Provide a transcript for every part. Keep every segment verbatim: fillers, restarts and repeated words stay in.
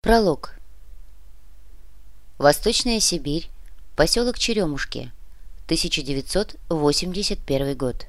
Пролог. Восточная Сибирь, поселок Черемушки, тысяча девятьсот восемьдесят первый год.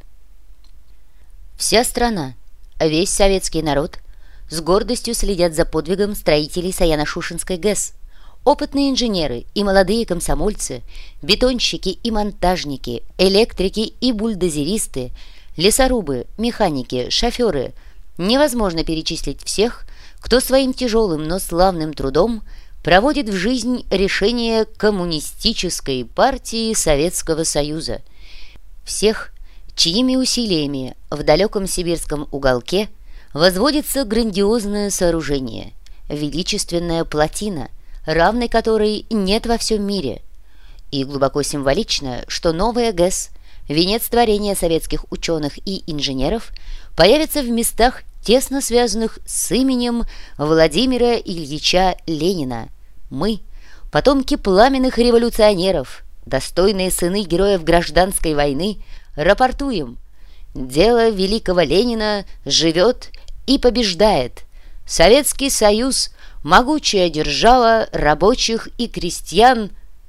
Вся страна, весь советский народ с гордостью следят за подвигом строителей Саяно-Шушенской ГЭС. Опытные инженеры и молодые комсомольцы, бетонщики и монтажники, электрики и бульдозеристы, лесорубы, механики, шоферы. Невозможно перечислить всех, кто своим тяжелым, но славным трудом проводит в жизнь решение Коммунистической партии Советского Союза. Всех, чьими усилиями в далеком сибирском уголке возводится грандиозное сооружение, величественная плотина, равной которой нет во всем мире. И глубоко символично, что новая ГЭС, венец творения советских ученых и инженеров, появится в местах, тесно связанных с именем Владимира Ильича Ленина. Мы, потомки пламенных революционеров, достойные сыны героев гражданской войны, рапортуем: дело великого Ленина живет и побеждает. Советский Союз — могучая держава рабочих и крестьян.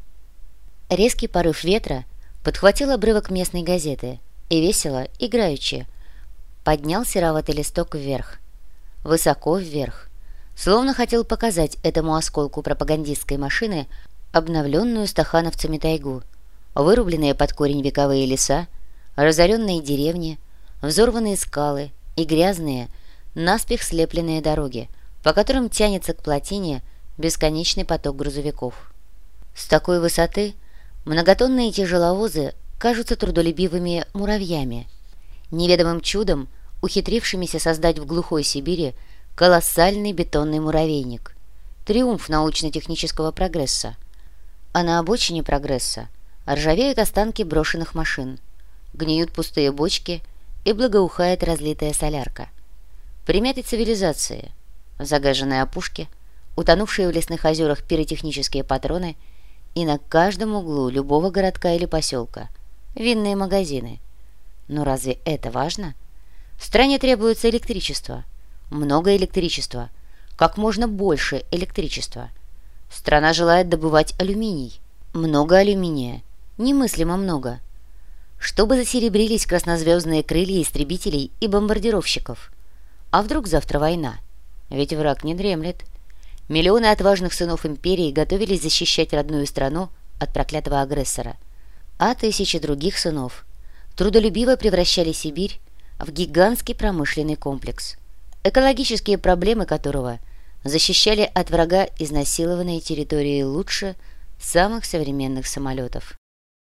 Резкий порыв ветра подхватил обрывок местной газеты и весело, играючи, поднял сероватый листок вверх, высоко вверх, словно хотел показать этому осколку пропагандистской машины обновленную стахановцами тайгу, вырубленные под корень вековые леса, разоренные деревни, взорванные скалы и грязные, наспех слепленные дороги, по которым тянется к плотине бесконечный поток грузовиков. С такой высоты многотонные тяжеловозы кажутся трудолюбивыми муравьями, неведомым чудом ухитрившимися создать в глухой Сибири колоссальный бетонный муравейник. Триумф научно-технического прогресса. А на обочине прогресса ржавеют останки брошенных машин, гниют пустые бочки и благоухает разлитая солярка. Примятой цивилизации, загаженные опушки, утонувшие в лесных озерах пиротехнические патроны и на каждом углу любого городка или поселка винные магазины. Но разве это важно? В стране требуется электричество, много электричества, как можно больше электричества. Страна желает добывать алюминий, много алюминия, немыслимо много, чтобы засеребрились краснозвездные крылья истребителей и бомбардировщиков. А вдруг завтра война? Ведь враг не дремлет. Миллионы отважных сынов империи готовились защищать родную страну от проклятого агрессора, а тысячи других сынов трудолюбиво превращали Сибирь в гигантский промышленный комплекс, экологические проблемы которого защищали от врага изнасилованные территории лучше самых современных самолетов.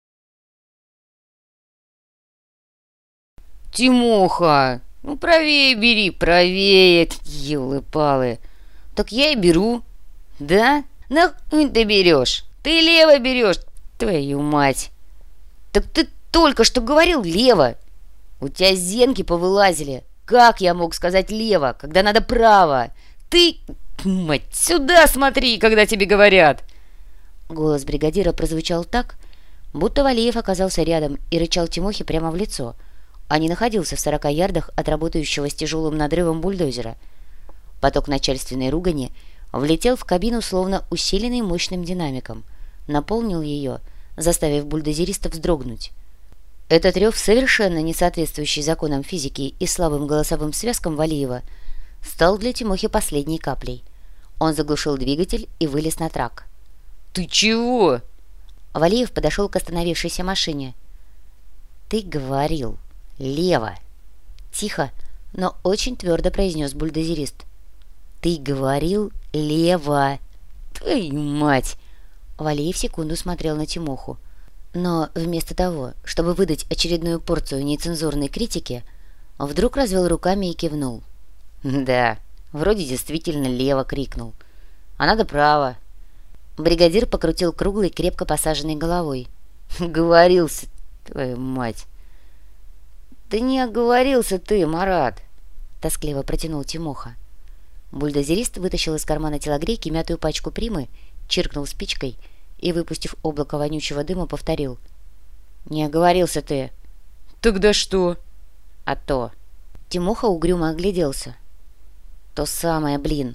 «Тимоха, ну правее бери, правее, елы-палы!» «Так я и беру». «Да? Нахуй ты берешь? Ты лево берешь, твою мать!» «Так ты только что говорил лево!» «У тебя зенки повылазили. Как я мог сказать лево, когда надо право? Ты, мать, сюда смотри, когда тебе говорят!» Голос бригадира прозвучал так, будто Валеев оказался рядом и рычал Тимохе прямо в лицо, а не находился в сорока ярдах от работающего с тяжелым надрывом бульдозера. Поток начальственной ругани влетел в кабину словно усиленный мощным динамиком, наполнил ее, заставив бульдозериста вздрогнуть. Этот рев, совершенно не соответствующий законам физики и слабым голосовым связкам Валиева, стал для Тимохи последней каплей. Он заглушил двигатель и вылез на трак. «Ты чего?» Валиев подошел к остановившейся машине. «Ты говорил лево!» Тихо, но очень твердо произнес бульдозерист. «Ты говорил лево!» «Твою мать!» Валиев секунду смотрел на Тимоху, но вместо того, чтобы выдать очередную порцию нецензурной критики, вдруг развел руками и кивнул. «Да, вроде действительно лево крикнул. А надо право». Бригадир покрутил круглой, крепко посаженной головой. «Говорился, твою мать!» «Да не оговорился ты, Марат!» — тоскливо протянул Тимоха. Бульдозерист вытащил из кармана телогрейки мятую пачку примы, чиркнул спичкой и, выпустив облако вонючего дыма, повторил. «Не оговорился ты!» «Тогда что?» «А то!» Тимоха угрюмо огляделся. «То самое, блин!»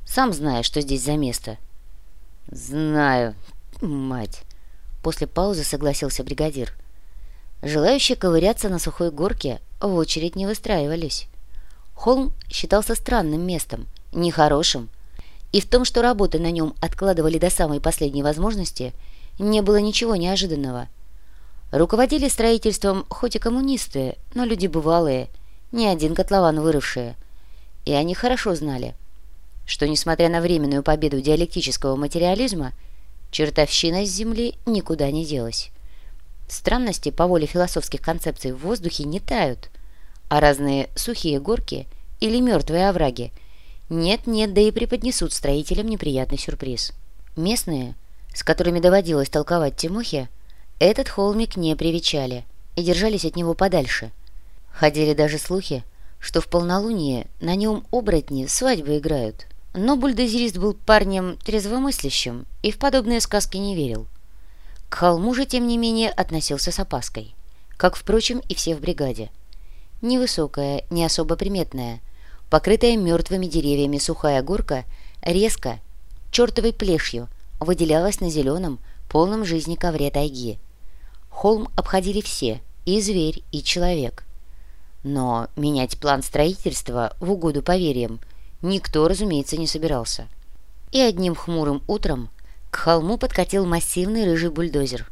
Сам знаешь, что здесь за место». «Знаю, мать», — после паузы согласился бригадир. Желающие ковыряться на сухой горке в очередь не выстраивались. Холм считался странным местом, нехорошим, и в том, что работы на нем откладывали до самой последней возможности, не было ничего неожиданного. Руководили строительством хоть и коммунисты, но люди бывалые, не один котлован вырывшие. И они хорошо знали, что, несмотря на временную победу диалектического материализма, чертовщина с земли никуда не делась. Странности по воле философских концепций в воздухе не тают, а разные сухие горки или мертвые овраги нет-нет, да и преподнесут строителям неприятный сюрприз. Местные, с которыми доводилось толковать Тимохе, этот холмик не привечали и держались от него подальше. Ходили даже слухи, что в полнолуние на нем оборотни свадьбы играют. Но бульдозерист был парнем трезвомыслящим и в подобные сказки не верил. К холму же, тем не менее, относился с опаской, как, впрочем, и все в бригаде. Невысокая, не особо приметная, покрытая мертвыми деревьями сухая горка резко, чертовой плешью, выделялась на зеленом, полном жизни ковре тайги. Холм обходили все, и зверь, и человек. Но менять план строительства в угоду поверьям никто, разумеется, не собирался. И одним хмурым утром к холму подкатил массивный рыжий бульдозер.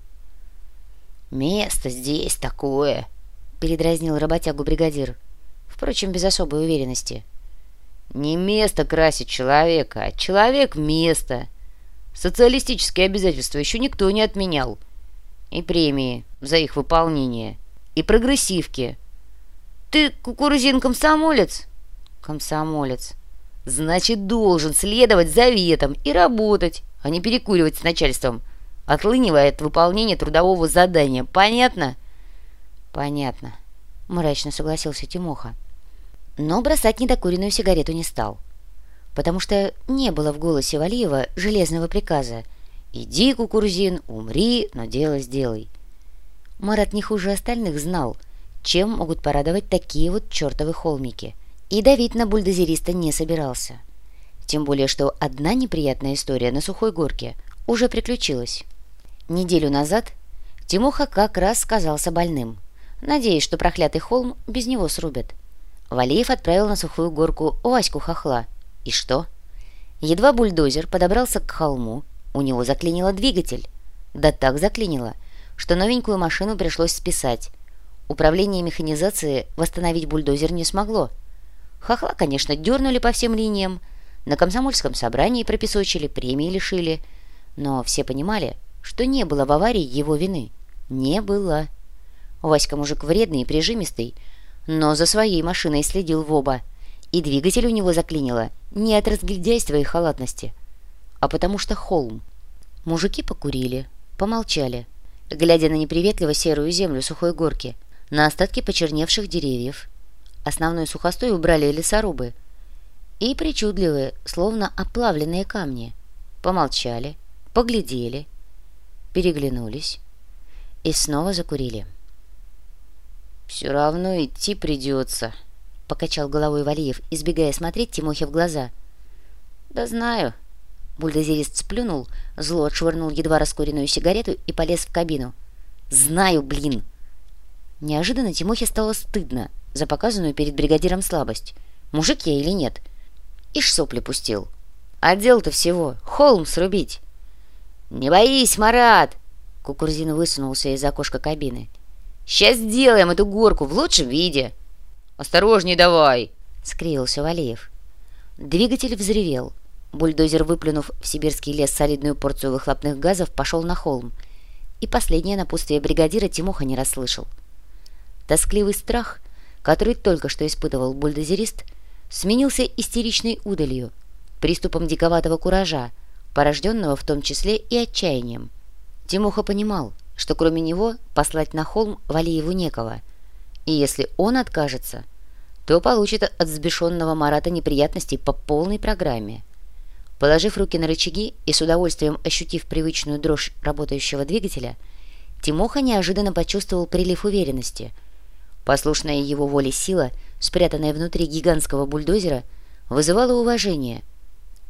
«Место здесь такое», — передразнил работягу бригадир, впрочем, без особой уверенности. «Не место красит человека, а человек — место. Социалистические обязательства еще никто не отменял. И премии за их выполнение, и прогрессивки. Ты, Кукурузин, комсомолец?» «Комсомолец. Значит, должен следовать заветам и работать, а не перекуривать с начальством, отлынивая от выполнения трудового задания. Понятно?» «Понятно», — мрачно согласился Тимоха. Но бросать недокуренную сигарету не стал, потому что не было в голосе Валиева железного приказа: «Иди, Кукурузин, умри, но дело сделай». Марат не хуже остальных знал, чем могут порадовать такие вот чертовы холмики, и давить на бульдозериста не собирался. Тем более, что одна неприятная история на сухой горке уже приключилась. Неделю назад Тимоха как раз сказался больным, надеясь, что проклятый холм без него срубят. Валиев отправил на сухую горку Ваську Хохла. И что? Едва бульдозер подобрался к холму, у него заклинило двигатель. Да так заклинило, что новенькую машину пришлось списать. Управление механизации восстановить бульдозер не смогло. Хохла, конечно, дернули по всем линиям, на комсомольском собрании пропесочили, премии лишили, но все понимали, что не было в аварии его вины. Не было. Васька мужик вредный и прижимистый, но за своей машиной следил в оба, и двигатель у него заклинило не от разгильдяйства и халатности, а потому что холм. Мужики покурили, помолчали, глядя на неприветливо серую землю сухой горки, на остатки почерневших деревьев. Основной сухостой убрали лесорубы, и причудливые, словно оплавленные камни, помолчали, поглядели, переглянулись и снова закурили. «Все равно идти придется», — покачал головой Валиев, избегая смотреть Тимохе в глаза. «Да знаю». Бульдозерист сплюнул, зло отшвырнул едва раскуренную сигарету и полез в кабину. «Знаю, блин!» Неожиданно Тимохе стало стыдно за показанную перед бригадиром слабость. Мужик я или нет? Ишь сопли пустил. А дел-то всего холм срубить. «Не боись, Марат!» Кукурузин высунулся из окошка кабины. «Сейчас сделаем эту горку в лучшем виде!» «Осторожней давай!» — скривился Валеев. Двигатель взревел. Бульдозер, выплюнув в сибирский лес солидную порцию выхлопных газов, пошел на холм. И последнее напутствие бригадира Тимоха не расслышал. Тоскливый страх, который только что испытывал бульдозерист, сменился истеричной удалью, приступом диковатого куража, порожденного в том числе и отчаянием. Тимоха понимал, что кроме него послать на холм Валиеву некого, и если он откажется, то получит от взбешенного Марата неприятностей по полной программе. Положив руки на рычаги и с удовольствием ощутив привычную дрожь работающего двигателя, Тимоха неожиданно почувствовал прилив уверенности. Послушная его воле сила, спрятанная внутри гигантского бульдозера, вызывала уважение.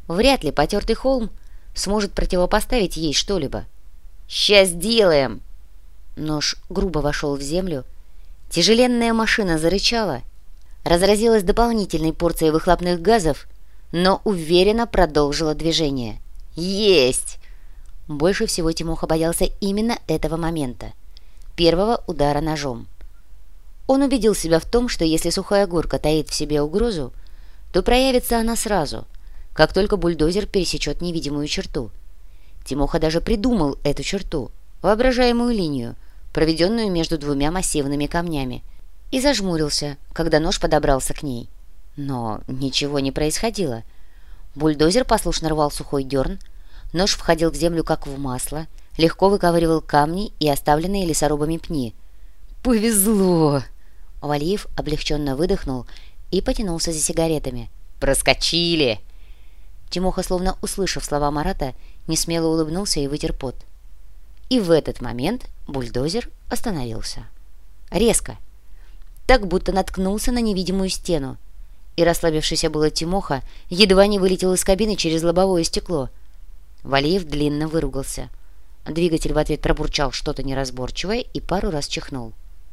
Вряд ли потертый холм сможет противопоставить ей что-либо. «Сейчас сделаем!» Нож грубо вошел в землю. Тяжеленная машина зарычала, разразилась дополнительной порцией выхлопных газов, но уверенно продолжила движение. «Есть!» Больше всего Тимоха боялся именно этого момента, первого удара ножом. Он убедил себя в том, что если сухая горка таит в себе угрозу, то проявится она сразу, как только бульдозер пересечет невидимую черту. Тимоха даже придумал эту черту, воображаемую линию, проведенную между двумя массивными камнями, и зажмурился, когда нож подобрался к ней. Но ничего не происходило. Бульдозер послушно рвал сухой дерн, нож входил в землю как в масло, легко выковыривал камни и оставленные лесорубами пни. «Повезло!» Валиев облегченно выдохнул и потянулся за сигаретами. «Проскочили!» Тимоха, словно услышав слова Марата, несмело улыбнулся и вытер пот. И в этот момент бульдозер остановился. Резко. Так, будто наткнулся на невидимую стену. И расслабившийся было Тимоха едва не вылетел из кабины через лобовое стекло. Валиев длинно выругался. Двигатель в ответ пробурчал что-то неразборчивое и пару раз чихнул.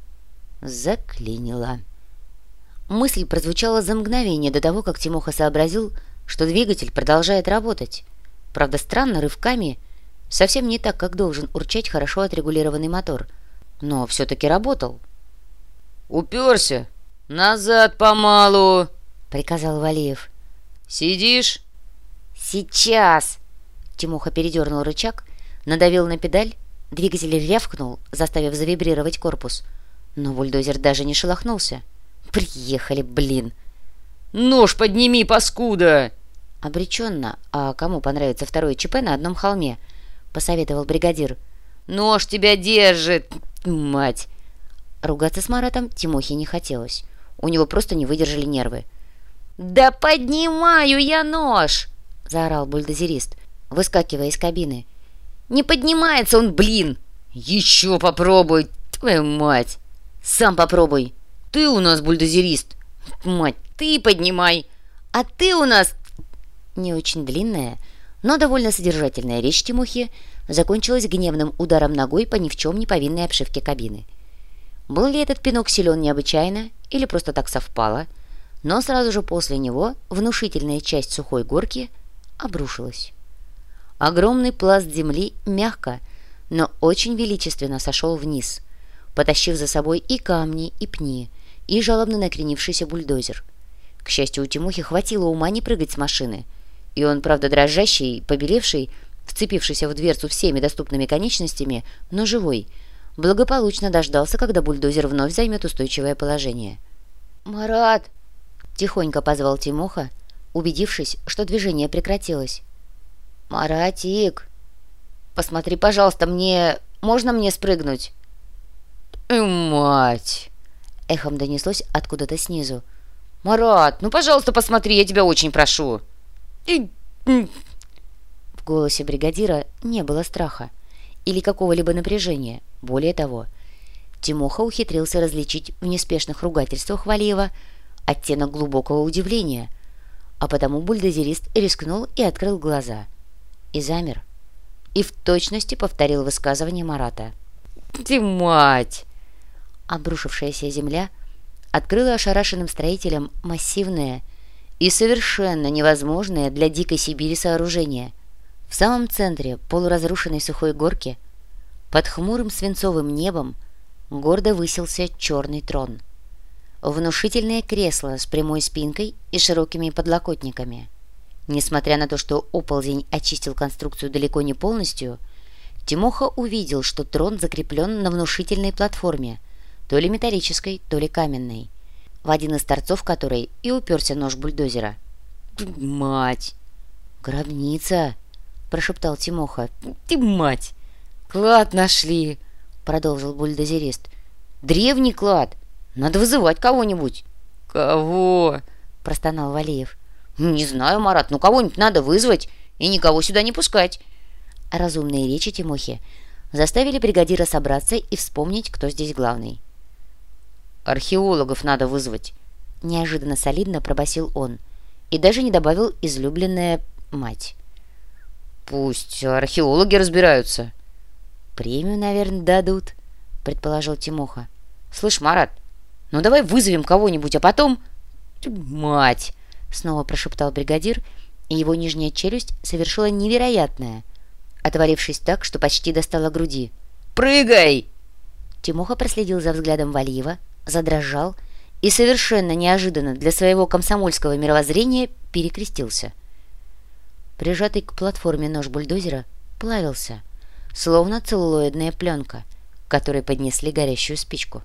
Заклинило. Мысль прозвучала за мгновение до того, как Тимоха сообразил, что двигатель продолжает работать. Правда, странно, рывками, совсем не так, как должен урчать хорошо отрегулированный мотор. Но все-таки работал. «Уперся! Назад помалу!» — приказал Валиев. «Сидишь?» «Сейчас!» Тимоха передернул рычаг, надавил на педаль, двигатель рявкнул, заставив завибрировать корпус. Но бульдозер даже не шелохнулся. «Приехали, блин!» «Нож подними, паскуда!» Обреченно, а кому понравится второе ЧП на одном холме, посоветовал бригадир. «Нож тебя держит, мать!» Ругаться с Маратом Тимохе не хотелось. У него просто не выдержали нервы. «Да поднимаю я нож!» — заорал бульдозерист, выскакивая из кабины. «Не поднимается он, блин! Еще попробуй, твою мать! Сам попробуй! Ты у нас бульдозерист! Мать, ты поднимай! А ты у нас...» Не очень длинная, но довольно содержательная речь Тимохи закончилась гневным ударом ногой по ни в чем не повинной обшивке кабины. Был ли этот пинок силен необычайно или просто так совпало, но сразу же после него внушительная часть сухой горки обрушилась. Огромный пласт земли мягко, но очень величественно сошел вниз, потащив за собой и камни, и пни, и жалобно накренившийся бульдозер. К счастью, у Тимохи хватило ума не прыгать с машины, и он, правда, дрожащий, побелевший, вцепившийся в дверцу всеми доступными конечностями, но живой, благополучно дождался, когда бульдозер вновь займет устойчивое положение. «Марат!» — тихонько позвал Тимоха, убедившись, что движение прекратилось. «Маратик! Посмотри, пожалуйста, мне... Можно мне спрыгнуть?» «Мать!» — эхом донеслось откуда-то снизу. «Марат, ну, пожалуйста, посмотри, я тебя очень прошу!» В голосе бригадира не было страха или какого-либо напряжения. Более того, Тимоха ухитрился различить в неспешных ругательствах Валиева оттенок глубокого удивления, а потому бульдозерист рискнул и открыл глаза. И замер. И в точности повторил высказывание Марата. «Ты мать!» Обрушившаяся земля открыла ошарашенным строителям массивное и совершенно невозможное для дикой Сибири сооружение. В самом центре полуразрушенной сухой горки, под хмурым свинцовым небом, гордо высился черный трон. Внушительное кресло с прямой спинкой и широкими подлокотниками. Несмотря на то, что оползень очистил конструкцию далеко не полностью, Тимоха увидел, что трон закреплен на внушительной платформе, то ли металлической, то ли каменной, в один из торцов которой и уперся нож бульдозера. «Мать!» «Гробница!» — прошептал Тимоха. «Ты мать! Клад нашли!» — продолжил бульдозерист. «Древний клад! Надо вызывать кого-нибудь!» «Кого?» — простонал Валиев. «Не знаю, Марат, ну кого-нибудь надо вызвать и никого сюда не пускать!» Разумные речи Тимохи заставили бригадира собраться и вспомнить, кто здесь главный. «Археологов надо вызвать!» Неожиданно солидно пробасил он и даже не добавил излюбленное мать. «Пусть археологи разбираются». «Премию, наверное, дадут», — предположил Тимоха. «Слышь, Марат, ну давай вызовем кого-нибудь, а потом...» «Мать!» — снова прошептал бригадир, и его нижняя челюсть совершила невероятное, отворившись так, что почти достала груди. «Прыгай!» Тимоха проследил за взглядом Валиева, задрожал и совершенно неожиданно для своего комсомольского мировоззрения перекрестился. Прижатый к платформе нож бульдозера плавился, словно целлулоидная пленка, к которой поднесли горящую спичку.